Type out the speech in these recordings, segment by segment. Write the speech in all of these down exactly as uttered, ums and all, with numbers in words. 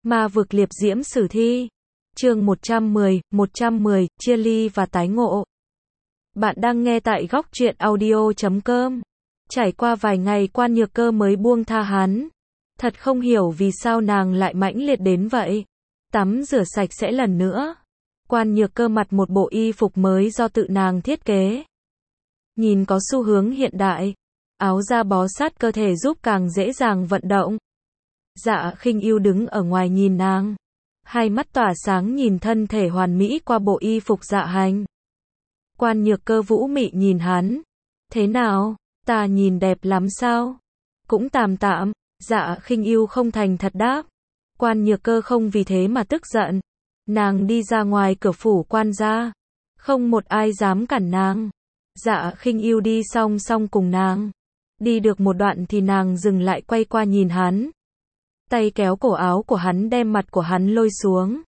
Ma vực liệp diễm sử thi. Chương một trăm mười, một trăm mười, chia ly và tái ngộ. Bạn đang nghe tại góc truyện audio chấm com. Trải qua vài ngày Quan Nhược Cơ mới buông tha hắn. Thật không hiểu vì sao nàng lại mãnh liệt đến vậy. Tắm rửa sạch sẽ lần nữa. Quan Nhược Cơ mặc một bộ y phục mới do tự nàng thiết kế. Nhìn có xu hướng hiện đại. Áo da bó sát cơ thể giúp càng dễ dàng vận động. Dạ Khinh Ưu đứng ở ngoài nhìn nàng. Hai mắt tỏa sáng nhìn thân thể hoàn mỹ qua bộ y phục dạ hành. Quan Nhược Cơ vũ mị nhìn hắn. Thế nào, ta nhìn đẹp lắm sao? Cũng tạm tạm. Dạ Khinh Ưu không thành thật đáp. Quan Nhược Cơ không vì thế mà tức giận. Nàng đi ra ngoài cửa phủ quan gia. Không một ai dám cản nàng. Dạ Khinh Ưu đi song song cùng nàng. Đi được một đoạn thì nàng dừng lại quay qua nhìn hắn. Tay kéo cổ áo của hắn đem mặt của hắn lôi xuống.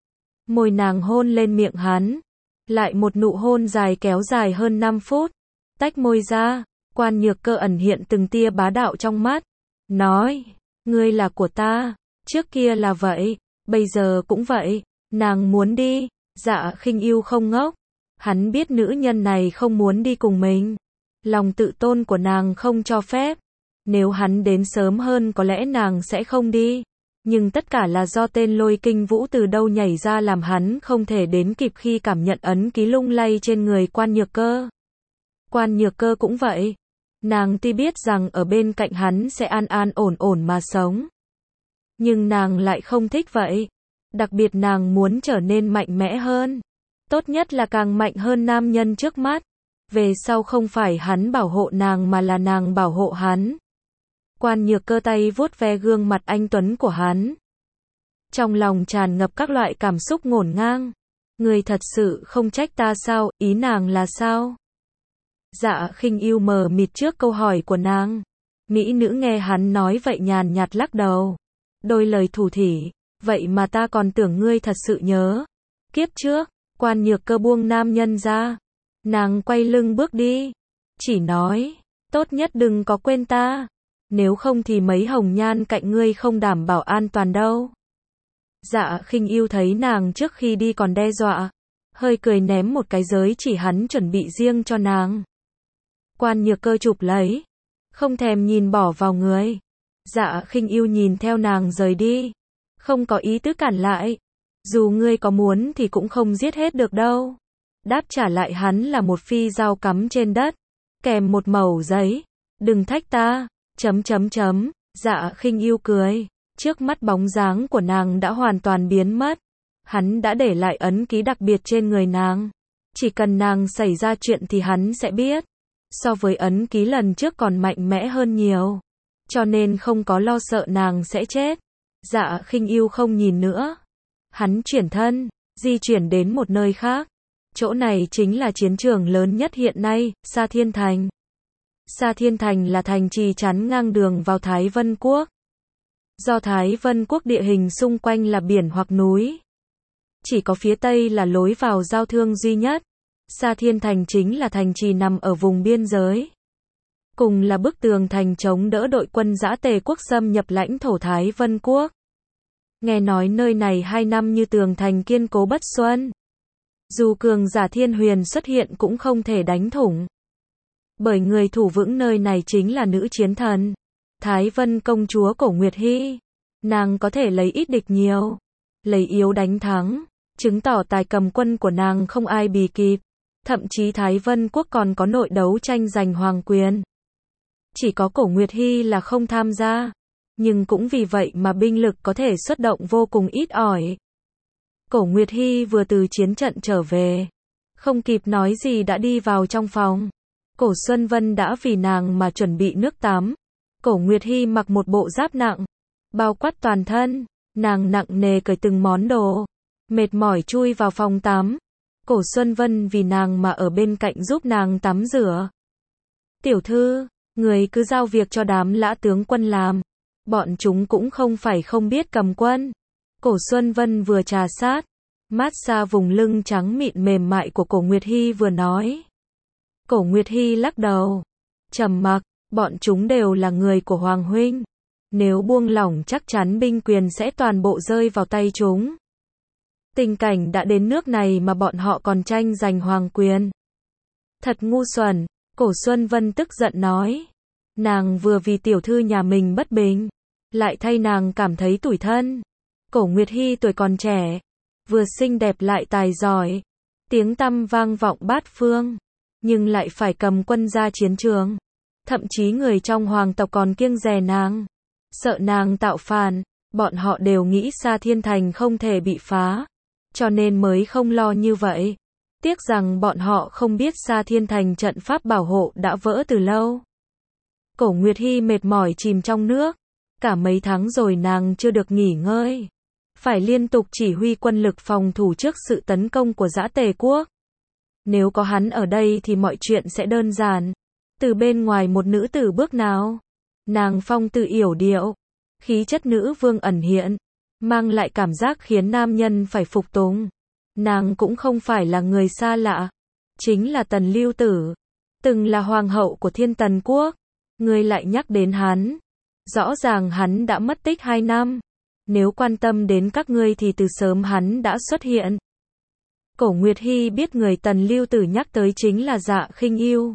Môi nàng hôn lên miệng hắn. Lại một nụ hôn dài kéo dài hơn năm phút. Tách môi ra, Quan Nhược Cơ ẩn hiện từng tia bá đạo trong mắt. Nói, ngươi là của ta, trước kia là vậy, bây giờ cũng vậy. Nàng muốn đi, Dạ Khinh Ưu không ngốc. Hắn biết nữ nhân này không muốn đi cùng mình. Lòng tự tôn của nàng không cho phép. Nếu hắn đến sớm hơn có lẽ nàng sẽ không đi. Nhưng tất cả là do tên Lôi Kinh Vũ từ đâu nhảy ra làm hắn không thể đến kịp khi cảm nhận ấn ký lung lay trên người Quan Nhược Cơ. Quan Nhược Cơ cũng vậy. Nàng tuy biết rằng ở bên cạnh hắn sẽ an an ổn ổn mà sống. Nhưng nàng lại không thích vậy. Đặc biệt nàng muốn trở nên mạnh mẽ hơn. Tốt nhất là càng mạnh hơn nam nhân trước mắt. Về sau không phải hắn bảo hộ nàng mà là nàng bảo hộ hắn. Quan Nhược Cơ tay vuốt ve gương mặt anh tuấn của hắn. Trong lòng tràn ngập các loại cảm xúc ngổn ngang. Người thật sự không trách ta sao, ý nàng là sao? Dạ Khinh Ưu mờ mịt trước câu hỏi của nàng. Mỹ nữ nghe hắn nói vậy nhàn nhạt lắc đầu. Đôi lời thủ thỉ, vậy mà ta còn tưởng ngươi thật sự nhớ. Kiếp trước, Quan Nhược Cơ buông nam nhân ra. Nàng quay lưng bước đi. Chỉ nói, tốt nhất đừng có quên ta. Nếu không thì mấy hồng nhan cạnh ngươi không đảm bảo an toàn đâu. Dạ Khinh Ưu thấy nàng trước khi đi còn đe dọa. Hơi cười ném một cái giới chỉ hắn chuẩn bị riêng cho nàng. Quan Nhược Cơ chụp lấy. Không thèm nhìn bỏ vào người. Dạ Khinh Ưu nhìn theo nàng rời đi. Không có ý tứ cản lại. Dù ngươi có muốn thì cũng không giết hết được đâu. Đáp trả lại hắn là một phi dao cắm trên đất. Kèm một mẩu giấy. Đừng thách ta. Chấm chấm chấm. Dạ Khinh Ưu cười. Trước mắt bóng dáng của nàng đã hoàn toàn biến mất. Hắn đã để lại ấn ký đặc biệt trên người nàng. Chỉ cần nàng xảy ra chuyện thì hắn sẽ biết. So với ấn ký lần trước còn mạnh mẽ hơn nhiều. Cho nên không có lo sợ nàng sẽ chết. Dạ Khinh Ưu không nhìn nữa. Hắn chuyển thân, di chuyển đến một nơi khác. Chỗ này chính là chiến trường lớn nhất hiện nay, Sa Thiên Thành. Sa Thiên Thành là thành trì chắn ngang đường vào Thái Vân Quốc. Do Thái Vân Quốc địa hình xung quanh là biển hoặc núi. Chỉ có phía Tây là lối vào giao thương duy nhất. Sa Thiên Thành chính là thành trì nằm ở vùng biên giới. Cùng là bức tường thành chống đỡ đội quân Dã Tề Quốc xâm nhập lãnh thổ Thái Vân Quốc. Nghe nói nơi này hai năm như tường thành kiên cố bất xuân. Dù cường giả thiên huyền xuất hiện cũng không thể đánh thủng. Bởi người thủ vững nơi này chính là nữ chiến thần. Thái Vân công chúa Cổ Nguyệt Hy. Nàng có thể lấy ít địch nhiều. Lấy yếu đánh thắng. Chứng tỏ tài cầm quân của nàng không ai bì kịp. Thậm chí Thái Vân Quốc còn có nội đấu tranh giành hoàng quyền. Chỉ có Cổ Nguyệt Hy là không tham gia. Nhưng cũng vì vậy mà binh lực có thể xuất động vô cùng ít ỏi. Cổ Nguyệt Hy vừa từ chiến trận trở về. Không kịp nói gì đã đi vào trong phòng. Cổ Xuân Vân đã vì nàng mà chuẩn bị nước tắm. Cổ Nguyệt Hy mặc một bộ giáp nặng. Bao quát toàn thân. Nàng nặng nề cởi từng món đồ. Mệt mỏi chui vào phòng tắm. Cổ Xuân Vân vì nàng mà ở bên cạnh giúp nàng tắm rửa. Tiểu thư, người cứ giao việc cho đám lã tướng quân làm. Bọn chúng cũng không phải không biết cầm quân. Cổ Xuân Vân vừa trà sát. Mát xa vùng lưng trắng mịn mềm mại của Cổ Nguyệt Hy vừa nói. Cổ Nguyệt Hy lắc đầu. Trầm mặc, bọn chúng đều là người của Hoàng huynh. Nếu buông lỏng chắc chắn binh quyền sẽ toàn bộ rơi vào tay chúng. Tình cảnh đã đến nước này mà bọn họ còn tranh giành hoàng quyền. Thật ngu xuẩn, Cổ Xuân Vân tức giận nói. Nàng vừa vì tiểu thư nhà mình bất bình, lại thay nàng cảm thấy tủi thân. Cổ Nguyệt Hy tuổi còn trẻ, vừa xinh đẹp lại tài giỏi, tiếng tăm vang vọng bát phương, nhưng lại phải cầm quân ra chiến trường. Thậm chí người trong hoàng tộc còn kiêng dè nàng, sợ nàng tạo phản, bọn họ đều nghĩ Sa Thiên Thành không thể bị phá, cho nên mới không lo như vậy. Tiếc rằng bọn họ không biết Sa Thiên Thành trận pháp bảo hộ đã vỡ từ lâu. Cổ Nguyệt Hy mệt mỏi chìm trong nước, cả mấy tháng rồi nàng chưa được nghỉ ngơi, phải liên tục chỉ huy quân lực phòng thủ trước sự tấn công của Dã Tề quốc. Nếu có hắn ở đây thì mọi chuyện sẽ đơn giản. Từ bên ngoài một nữ tử bước nào, nàng phong tư yểu điệu, khí chất nữ vương ẩn hiện, mang lại cảm giác khiến nam nhân phải phục tùng. Nàng cũng không phải là người xa lạ, chính là Tần Lưu Tử, từng là hoàng hậu của Thiên Tần quốc. Ngươi lại nhắc đến hắn, rõ ràng hắn đã mất tích hai năm, nếu quan tâm đến các ngươi thì từ sớm hắn đã xuất hiện. Cổ Nguyệt Hy biết người Tần Lưu Tử nhắc tới chính là Dạ Khinh Ưu.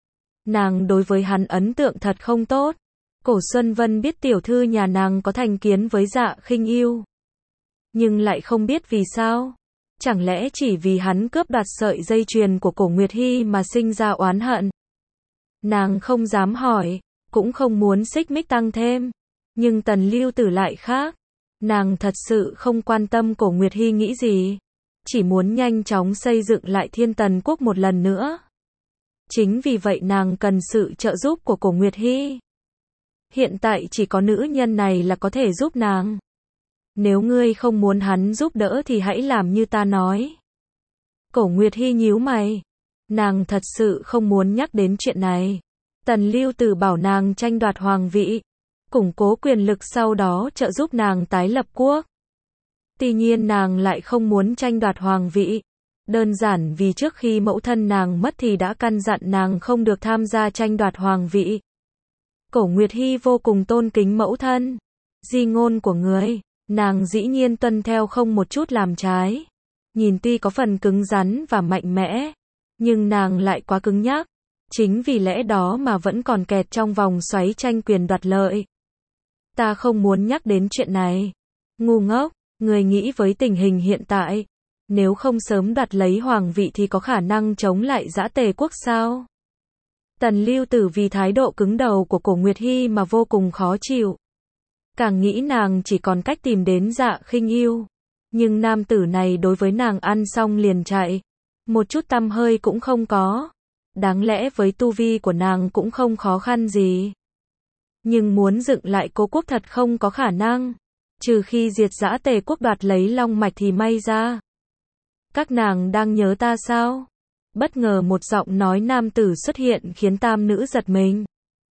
Nàng đối với hắn ấn tượng thật không tốt. Cổ Xuân Vân biết tiểu thư nhà nàng có thành kiến với Dạ Khinh Ưu, nhưng lại không biết vì sao. Chẳng lẽ chỉ vì hắn cướp đoạt sợi dây chuyền của Cổ Nguyệt Hy mà sinh ra oán hận? Nàng không dám hỏi, cũng không muốn xích mích tăng thêm. Nhưng Tần Lưu Tử lại khác. Nàng thật sự không quan tâm Cổ Nguyệt Hy nghĩ gì, chỉ muốn nhanh chóng xây dựng lại Thiên Tần quốc một lần nữa. Chính vì vậy nàng cần sự trợ giúp của Cổ Nguyệt Hy. Hiện tại chỉ có nữ nhân này là có thể giúp nàng. Nếu ngươi không muốn hắn giúp đỡ thì hãy làm như ta nói. Cổ Nguyệt Hy nhíu mày. Nàng thật sự không muốn nhắc đến chuyện này. Tần Lưu Tử bảo nàng tranh đoạt hoàng vị, củng cố quyền lực sau đó trợ giúp nàng tái lập quốc. Tuy nhiên nàng lại không muốn tranh đoạt hoàng vị. Đơn giản vì trước khi mẫu thân nàng mất thì đã căn dặn nàng không được tham gia tranh đoạt hoàng vị. Cổ Nguyệt Hy vô cùng tôn kính mẫu thân. Di ngôn của người, nàng dĩ nhiên tuân theo không một chút làm trái. Nhìn tuy có phần cứng rắn và mạnh mẽ, nhưng nàng lại quá cứng nhắc. Chính vì lẽ đó mà vẫn còn kẹt trong vòng xoáy tranh quyền đoạt lợi. Ta không muốn nhắc đến chuyện này. Ngu ngốc, người nghĩ với tình hình hiện tại, nếu không sớm đoạt lấy hoàng vị thì có khả năng chống lại Dã Tề quốc sao? Tần Lưu Tử vì thái độ cứng đầu của Cổ Nguyệt Hy mà vô cùng khó chịu. Càng nghĩ nàng chỉ còn cách tìm đến Dạ Khinh Ưu. Nhưng nam tử này đối với nàng ăn xong liền chạy. Một chút tăm hơi cũng không có. Đáng lẽ với tu vi của nàng cũng không khó khăn gì. Nhưng muốn dựng lại cố quốc thật không có khả năng. Trừ khi diệt Dã Tề quốc đoạt lấy long mạch thì may ra. Các nàng đang nhớ ta sao? Bất ngờ một giọng nói nam tử xuất hiện khiến tam nữ giật mình.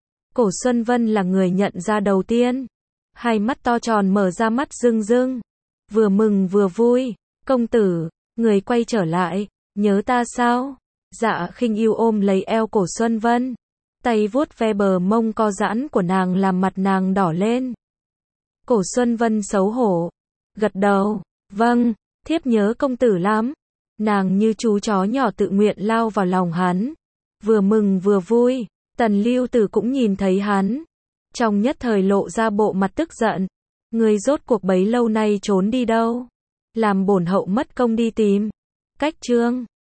Cổ Xuân Vân là người nhận ra đầu tiên. Hai mắt to tròn mở ra mắt rưng rưng. Vừa mừng vừa vui. Công tử, người quay trở lại, nhớ ta sao? Dạ Khinh Ưu ôm lấy eo Cổ Xuân Vân. Tay vuốt ve bờ mông co giãn của nàng làm mặt nàng đỏ lên. Cổ Xuân Vân xấu hổ. Gật đầu. Vâng, thiếp nhớ công tử lắm. Nàng như chú chó nhỏ tự nguyện lao vào lòng hắn. Vừa mừng vừa vui. Tần Lưu Tử cũng nhìn thấy hắn. Trong nhất thời lộ ra bộ mặt tức giận. Người rốt cuộc bấy lâu nay trốn đi đâu? Làm bổn hậu mất công đi tìm. Cách chương